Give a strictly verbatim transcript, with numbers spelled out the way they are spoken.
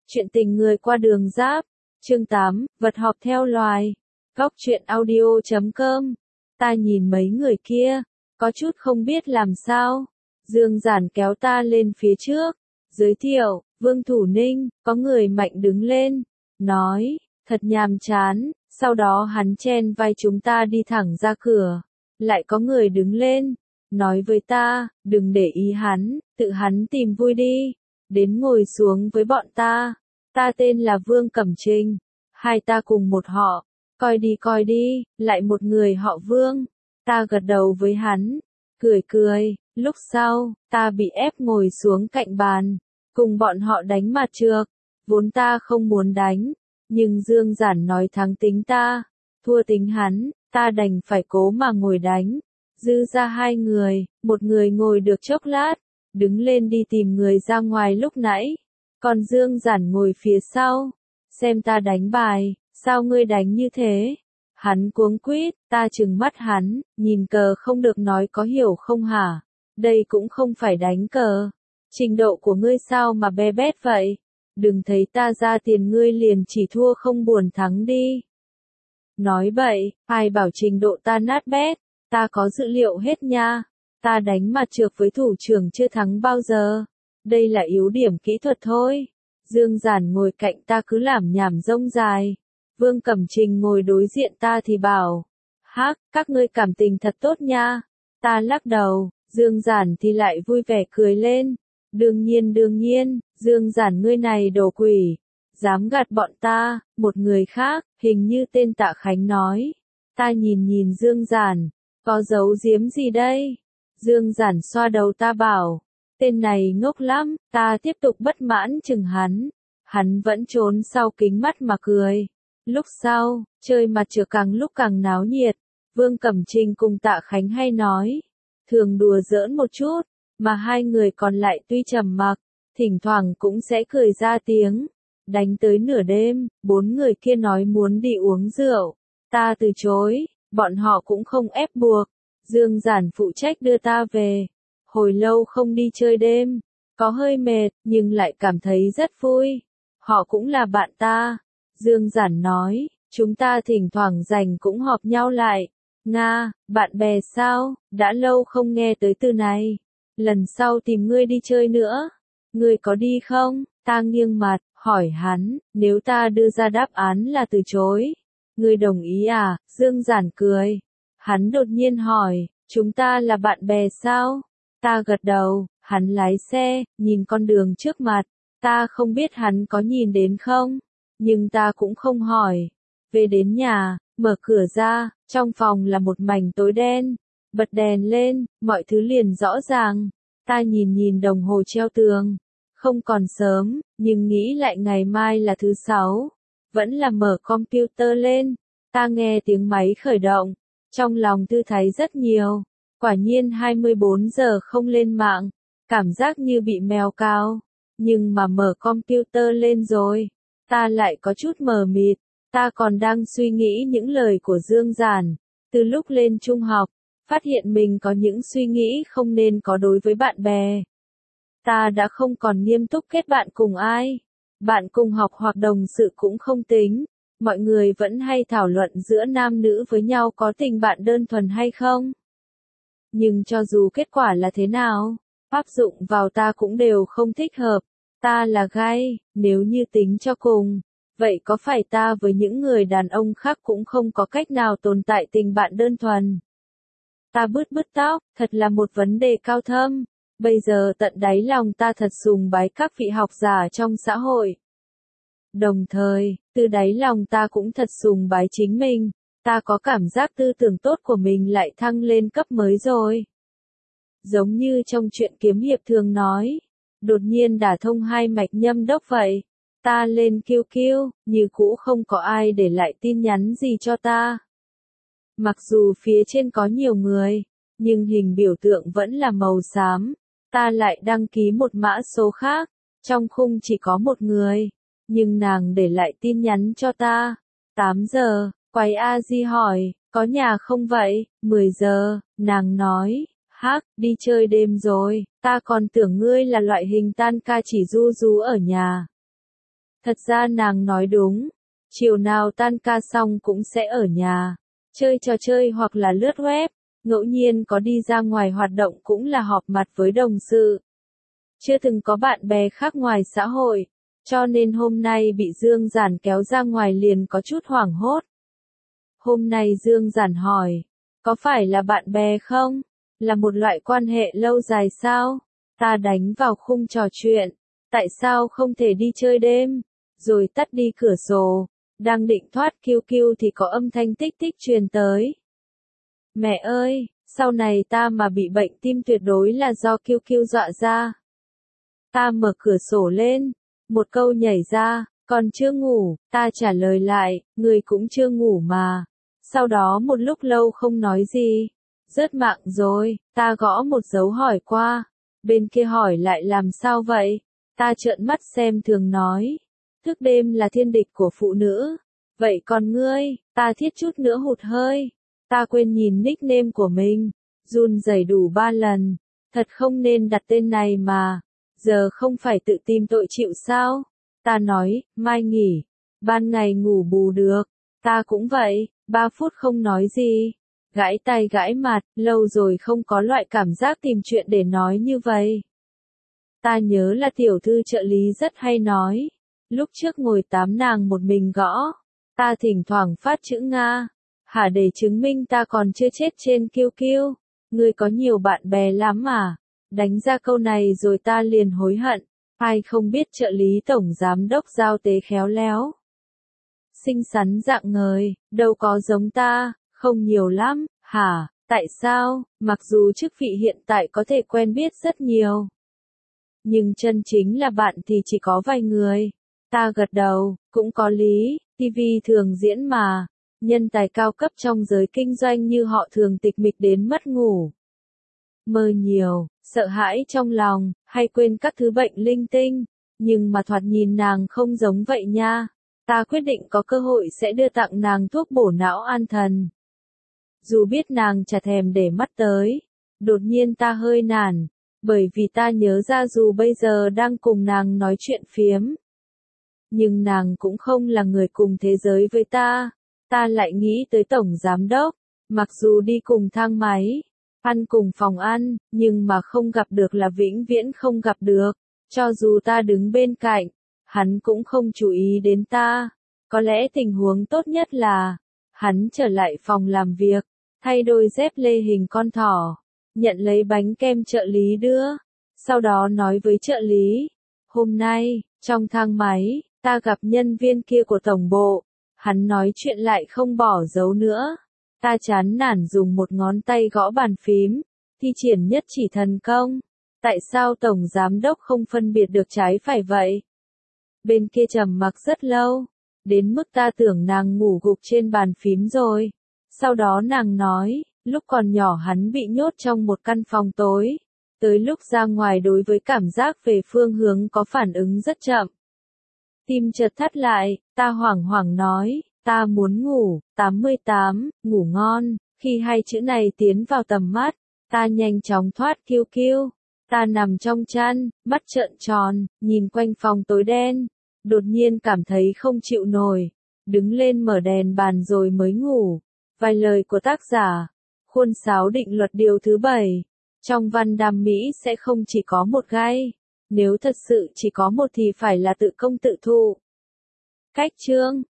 Chuyện tình người qua đường giáp. Chương tám, vật họp theo loài. Góc truyện audio chấm com. Ta nhìn mấy người kia, có chút không biết làm sao. Dương Giản kéo ta lên phía trước, giới thiệu, Vương Thủ Ninh, có người mạnh đứng lên, nói, thật nhàm chán, sau đó hắn chen vai chúng ta đi thẳng ra cửa. Lại có người đứng lên, nói với ta, đừng để ý hắn, tự hắn tìm vui đi, đến ngồi xuống với bọn ta. Ta tên là Vương Cẩm Trinh, hai ta cùng một họ, coi đi coi đi, lại một người họ Vương. Ta gật đầu với hắn, cười cười, lúc sau, ta bị ép ngồi xuống cạnh bàn, cùng bọn họ đánh mặt trược, vốn ta không muốn đánh, nhưng Dương Giản nói thắng tính ta, thua tính hắn, ta đành phải cố mà ngồi đánh. Dư ra hai người, một người ngồi được chốc lát, đứng lên đi tìm người ra ngoài lúc nãy, còn Dương Giản ngồi phía sau, xem ta đánh bài, sao ngươi đánh như thế? Hắn cuống quýt, ta trừng mắt hắn, nhìn cờ không được nói có hiểu không hả? Đây cũng không phải đánh cờ. Trình độ của ngươi sao mà be bét vậy? Đừng thấy ta ra tiền ngươi liền chỉ thua không buồn thắng đi. Nói bậy, ai bảo trình độ ta nát bét, ta có dữ liệu hết nha. Ta đánh mặt trược với thủ trưởng chưa thắng bao giờ. Đây là yếu điểm kỹ thuật thôi. Dương Giản ngồi cạnh ta cứ làm nhảm rông dài. Vương Cẩm Trình ngồi đối diện ta thì bảo, hắc, các ngươi cảm tình thật tốt nha. Ta lắc đầu, Dương Giản thì lại vui vẻ cười lên. Đương nhiên đương nhiên, Dương Giản ngươi này đồ quỷ, dám gạt bọn ta. Một người khác, hình như tên Tạ Khánh nói. Ta nhìn nhìn Dương Giản, có giấu giếm gì đây? Dương Giản xoa đầu ta bảo, tên này ngốc lắm. Ta tiếp tục bất mãn chừng hắn. Hắn vẫn trốn sau kính mắt mà cười. Lúc sau, chơi mặt trược càng lúc càng náo nhiệt. Vương Cẩm Trình cùng Tạ Khánh hay nói, thường đùa giỡn một chút, mà hai người còn lại tuy trầm mặc, thỉnh thoảng cũng sẽ cười ra tiếng. Đánh tới nửa đêm, bốn người kia nói muốn đi uống rượu. Ta từ chối, bọn họ cũng không ép buộc. Dương Giản phụ trách đưa ta về. Hồi lâu không đi chơi đêm, có hơi mệt, nhưng lại cảm thấy rất vui. Họ cũng là bạn ta. Dương Giản nói, chúng ta thỉnh thoảng rảnh cũng họp nhau lại. Nga, bạn bè sao, đã lâu không nghe tới từ này. Lần sau tìm ngươi đi chơi nữa. Ngươi có đi không? Ta nghiêng mặt, hỏi hắn, nếu ta đưa ra đáp án là từ chối. Ngươi đồng ý à? Dương Giản cười. Hắn đột nhiên hỏi, chúng ta là bạn bè sao? Ta gật đầu, hắn lái xe, nhìn con đường trước mặt. Ta không biết hắn có nhìn đến không, nhưng ta cũng không hỏi. Về đến nhà, mở cửa ra, trong phòng là một mảnh tối đen. Bật đèn lên, mọi thứ liền rõ ràng. Ta nhìn nhìn đồng hồ treo tường. Không còn sớm, nhưng nghĩ lại ngày mai là thứ sáu. Vẫn là mở computer lên. Ta nghe tiếng máy khởi động. Trong lòng thư thái rất nhiều. Quả nhiên hai mươi bốn giờ không lên mạng. Cảm giác như bị mèo cào. Nhưng mà mở computer lên rồi. Ta lại có chút mờ mịt. Ta còn đang suy nghĩ những lời của Dương Giản. Từ lúc lên trung học, phát hiện mình có những suy nghĩ không nên có đối với bạn bè. Ta đã không còn nghiêm túc kết bạn cùng ai. Bạn cùng học hoặc đồng sự cũng không tính. Mọi người vẫn hay thảo luận giữa nam nữ với nhau có tình bạn đơn thuần hay không. Nhưng cho dù kết quả là thế nào, áp dụng vào ta cũng đều không thích hợp. Ta là gay, nếu như tính cho cùng. Vậy có phải ta với những người đàn ông khác cũng không có cách nào tồn tại tình bạn đơn thuần? Ta bứt bứt tóc, thật là một vấn đề cao thâm. Bây giờ tận đáy lòng ta thật sùng bái các vị học giả trong xã hội. Đồng thời, từ đáy lòng ta cũng thật sùng bái chính mình. Ta có cảm giác tư tưởng tốt của mình lại thăng lên cấp mới rồi. Giống như trong truyện kiếm hiệp thường nói, đột nhiên đả thông hai mạch nhâm đốc vậy. Ta lên kiu kiu, như cũ không có ai để lại tin nhắn gì cho ta. Mặc dù phía trên có nhiều người, nhưng hình biểu tượng vẫn là màu xám. Ta lại đăng ký một mã số khác, trong khung chỉ có một người, nhưng nàng để lại tin nhắn cho ta. tám giờ, quái A Di hỏi, có nhà không vậy? mười giờ, nàng nói, hắc, đi chơi đêm rồi, ta còn tưởng ngươi là loại hình tan ca chỉ ru rú ở nhà. Thật ra nàng nói đúng. Chiều nào tan ca xong cũng sẽ ở nhà, chơi trò chơi hoặc là lướt web, ngẫu nhiên có đi ra ngoài hoạt động cũng là họp mặt với đồng sự. Chưa từng có bạn bè khác ngoài xã hội, cho nên hôm nay bị Dương Giản kéo ra ngoài liền có chút hoảng hốt. Hôm nay Dương Giản hỏi, có phải là bạn bè không? Là một loại quan hệ lâu dài sao? Ta đánh vào khung trò chuyện, tại sao không thể đi chơi đêm? Rồi tắt đi cửa sổ, đang định thoát kiu kiu thì có âm thanh tích tích truyền tới. Mẹ ơi, sau này ta mà bị bệnh tim tuyệt đối là do kiu kiu dọa ra. Ta mở cửa sổ lên, một câu nhảy ra, còn chưa ngủ, ta trả lời lại, người cũng chưa ngủ mà. Sau đó một lúc lâu không nói gì, rớt mạng rồi, ta gõ một dấu hỏi qua, bên kia hỏi lại làm sao vậy, ta trợn mắt xem thường nói, thức đêm là thiên địch của phụ nữ, vậy còn ngươi, ta thiết chút nữa hụt hơi, ta quên nhìn nickname của mình, run rẩy đủ ba lần, thật không nên đặt tên này mà. Giờ không phải tự tìm tội chịu sao? Ta nói, mai nghỉ, ban ngày ngủ bù được, ta cũng vậy, ba phút không nói gì, gãi tay gãi mặt, lâu rồi không có loại cảm giác tìm chuyện để nói như vậy. Ta nhớ là tiểu thư trợ lý rất hay nói, lúc trước ngồi tám nàng một mình gõ, ta thỉnh thoảng phát chữ Nga, hả để chứng minh ta còn chưa chết trên kiu kiu, ngươi có nhiều bạn bè lắm mà. Đánh ra câu này rồi ta liền hối hận, ai không biết trợ lý tổng giám đốc giao tế khéo léo. Xinh xắn dạng ngời, đâu có giống ta, không nhiều lắm, hả, tại sao, mặc dù chức vị hiện tại có thể quen biết rất nhiều. Nhưng chân chính là bạn thì chỉ có vài người. Ta gật đầu, cũng có lý, ti vi thường diễn mà, nhân tài cao cấp trong giới kinh doanh như họ thường tịch mịch đến mất ngủ. Mơ nhiều, sợ hãi trong lòng, hay quên các thứ bệnh linh tinh, nhưng mà thoạt nhìn nàng không giống vậy nha. Ta quyết định có cơ hội sẽ đưa tặng nàng thuốc bổ não an thần. Dù biết nàng chả thèm để mắt tới, đột nhiên ta hơi nản, bởi vì ta nhớ ra dù bây giờ đang cùng nàng nói chuyện phiếm. Nhưng nàng cũng không là người cùng thế giới với ta, ta lại nghĩ tới tổng giám đốc, mặc dù đi cùng thang máy, ăn cùng phòng ăn, nhưng mà không gặp được là vĩnh viễn không gặp được, cho dù ta đứng bên cạnh, hắn cũng không chú ý đến ta. Có lẽ tình huống tốt nhất là, hắn trở lại phòng làm việc, thay đôi dép lê hình con thỏ, nhận lấy bánh kem trợ lý đưa, sau đó nói với trợ lý, hôm nay, trong thang máy, ta gặp nhân viên kia của tổng bộ, hắn nói chuyện lại không bỏ dấu nữa. Ta chán nản dùng một ngón tay gõ bàn phím, thi triển nhất chỉ thần công. Tại sao tổng giám đốc không phân biệt được trái phải vậy? Bên kia trầm mặc rất lâu, đến mức ta tưởng nàng ngủ gục trên bàn phím rồi. Sau đó nàng nói, lúc còn nhỏ hắn bị nhốt trong một căn phòng tối. Tới lúc ra ngoài đối với cảm giác về phương hướng có phản ứng rất chậm. Tim chợt thắt lại, ta hoảng hoảng nói, ta muốn ngủ, tám mươi tám, ngủ ngon. Khi hai chữ này tiến vào tầm mắt, ta nhanh chóng thoát kiu kiu. Ta nằm trong chăn, mắt trợn tròn, nhìn quanh phòng tối đen. Đột nhiên cảm thấy không chịu nổi. Đứng lên mở đèn bàn rồi mới ngủ. Vài lời của tác giả. Khuôn sáo định luật điều thứ bảy. Trong văn đam mỹ sẽ không chỉ có một gai. Nếu thật sự chỉ có một thì phải là tự công tự thụ. Cách chương